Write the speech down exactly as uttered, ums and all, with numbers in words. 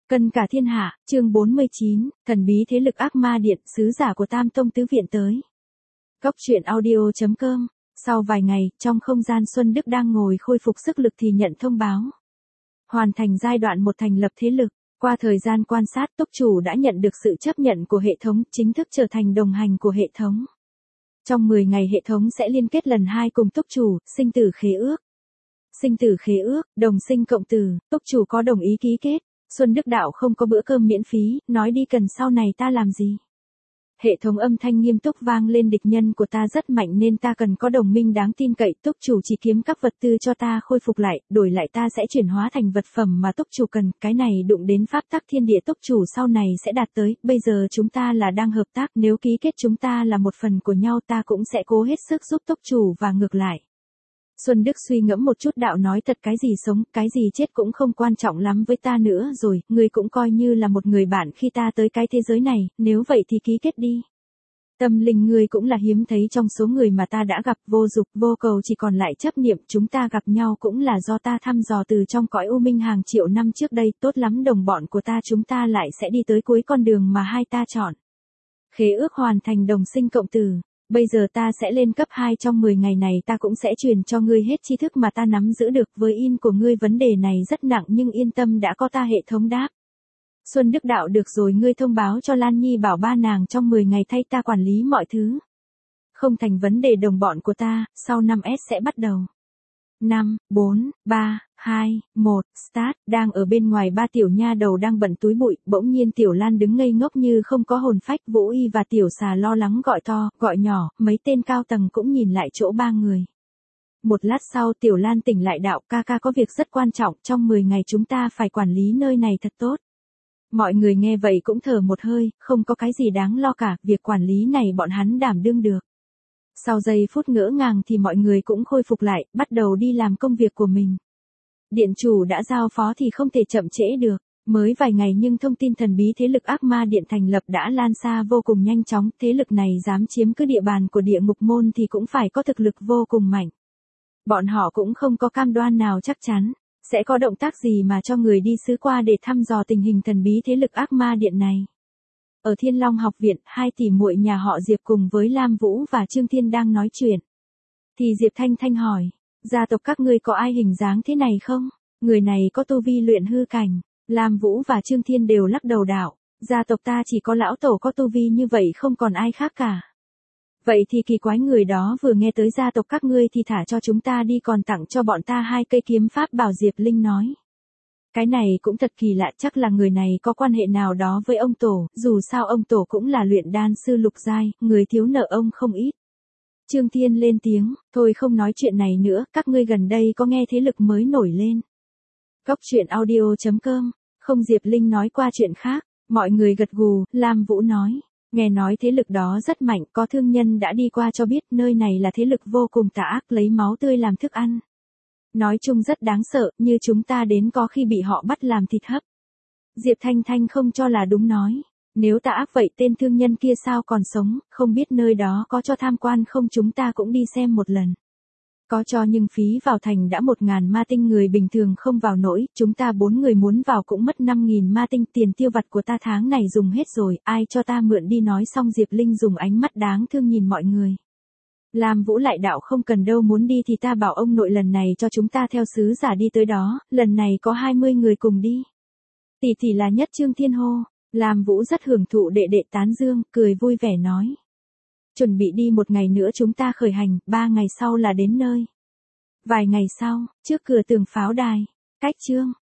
Cân cả thiên hạ, chương bốn mươi chín, thần bí thế lực ác ma điện, sứ giả của Tam Tông Tứ Viện tới. Cốc truyện audio chấm com. Sau vài ngày, trong không gian Xuân Đức đang ngồi khôi phục sức lực thì nhận thông báo. Hoàn thành giai đoạn một thành lập thế lực, qua thời gian quan sát túc chủ đã nhận được sự chấp nhận của hệ thống, chính thức trở thành đồng hành của hệ thống. Trong mười ngày hệ thống sẽ liên kết lần hai cùng túc chủ, sinh tử khế ước. Sinh tử khế ước, đồng sinh cộng tử, túc chủ có đồng ý ký kết. Xuân Đức Đạo không có bữa cơm miễn phí, nói đi cần sau này ta làm gì. Hệ thống âm thanh nghiêm túc vang lên, địch nhân của ta rất mạnh nên ta cần có đồng minh đáng tin cậy, túc chủ chỉ kiếm các vật tư cho ta khôi phục lại, đổi lại ta sẽ chuyển hóa thành vật phẩm mà túc chủ cần, cái này đụng đến pháp tắc thiên địa túc chủ sau này sẽ đạt tới, bây giờ chúng ta là đang hợp tác, nếu ký kết chúng ta là một phần của nhau ta cũng sẽ cố hết sức giúp túc chủ và ngược lại. Xuân Đức suy ngẫm một chút, đạo nói thật, cái gì sống, cái gì chết cũng không quan trọng lắm với ta nữa rồi, ngươi cũng coi như là một người bạn khi ta tới cái thế giới này, nếu vậy thì ký kết đi. Tâm linh ngươi cũng là hiếm thấy trong số người mà ta đã gặp, vô dục, vô cầu, chỉ còn lại chấp niệm, chúng ta gặp nhau cũng là do ta thăm dò từ trong cõi u minh hàng triệu năm trước đây, tốt lắm đồng bọn của ta, chúng ta lại sẽ đi tới cuối con đường mà hai ta chọn. Khế ước hoàn thành, đồng sinh cộng tử. Bây giờ ta sẽ lên cấp hai, trong mười ngày này ta cũng sẽ truyền cho ngươi hết tri thức mà ta nắm giữ được, với in của ngươi vấn đề này rất nặng nhưng yên tâm đã có ta hệ thống đáp. Xuân Đức Đạo được rồi, ngươi thông báo cho Lan Nhi bảo ba nàng trong mười ngày thay ta quản lý mọi thứ. Không thành vấn đề đồng bọn của ta, sau năm S sẽ bắt đầu. năm, bốn, ba, hai, một, start, đang ở bên ngoài ba tiểu nha đầu đang bận túi bụi, bỗng nhiên Tiểu Lan đứng ngây ngốc như không có hồn phách, Vũ Y và Tiểu Xà lo lắng gọi to, gọi nhỏ, mấy tên cao tầng cũng nhìn lại chỗ ba người. Một lát sau Tiểu Lan tỉnh lại, đạo ca ca có việc rất quan trọng, trong mười ngày chúng ta phải quản lý nơi này thật tốt. Mọi người nghe vậy cũng thở một hơi, không có cái gì đáng lo cả, việc quản lý này bọn hắn đảm đương được. Sau giây phút ngỡ ngàng thì mọi người cũng khôi phục lại, bắt đầu đi làm công việc của mình. Điện chủ đã giao phó thì không thể chậm trễ được. Mới vài ngày nhưng thông tin thần bí thế lực ác ma điện thành lập đã lan xa vô cùng nhanh chóng. Thế lực này dám chiếm cứ địa bàn của địa ngục môn thì cũng phải có thực lực vô cùng mạnh. Bọn họ cũng không có cam đoan nào chắc chắn sẽ có động tác gì mà cho người đi sứ qua để thăm dò tình hình thần bí thế lực ác ma điện này. Ở Thiên Long học viện, hai tỷ muội nhà họ Diệp cùng với Lam Vũ và Trương Thiên đang nói chuyện. Thì Diệp Thanh Thanh hỏi, gia tộc các ngươi có ai hình dáng thế này không? Người này có tu vi luyện hư cảnh. Lam Vũ và Trương Thiên đều lắc đầu đạo, gia tộc ta chỉ có lão tổ có tu vi như vậy, không còn ai khác cả. Vậy thì kỳ quái, người đó vừa nghe tới gia tộc các ngươi thì thả cho chúng ta đi, còn tặng cho bọn ta hai cây kiếm pháp bảo. Diệp Linh nói. Cái này cũng thật kỳ lạ, chắc là người này có quan hệ nào đó với ông tổ, dù sao ông tổ cũng là luyện đan sư lục giai, người thiếu nợ ông không ít. Trương Thiên lên tiếng, thôi không nói chuyện này nữa, các ngươi gần đây có nghe thế lực mới nổi lên. Cốc truyện audio chấm com. Không, Diệp Linh nói qua chuyện khác, mọi người gật gù. Lam Vũ nói, nghe nói thế lực đó rất mạnh, có thương nhân đã đi qua cho biết nơi này là thế lực vô cùng tà ác, lấy máu tươi làm thức ăn. Nói chung rất đáng sợ, như chúng ta đến có khi bị họ bắt làm thịt hấp. Diệp Thanh Thanh không cho là đúng nói, nếu tà ác vậy tên thương nhân kia sao còn sống, không biết nơi đó có cho tham quan không, chúng ta cũng đi xem một lần. Có cho, nhưng phí vào thành đã một ngàn ma tinh, người bình thường không vào nổi, chúng ta bốn người muốn vào cũng mất năm nghìn ma tinh, tiền tiêu vặt của ta tháng này dùng hết rồi, ai cho ta mượn đi. Nói xong Diệp Linh dùng ánh mắt đáng thương nhìn mọi người. Lam Vũ lại đạo, không cần đâu, muốn đi thì ta bảo ông nội lần này cho chúng ta theo sứ giả đi tới đó, lần này có hai mươi người cùng đi. Tỷ tỷ là nhất. Trương Thiên hô. Lam Vũ rất hưởng thụ đệ đệ tán dương, cười vui vẻ nói. Chuẩn bị đi một ngày nữa chúng ta khởi hành, ba ngày sau là đến nơi. Vài ngày sau, trước cửa tường pháo đài, cách chương.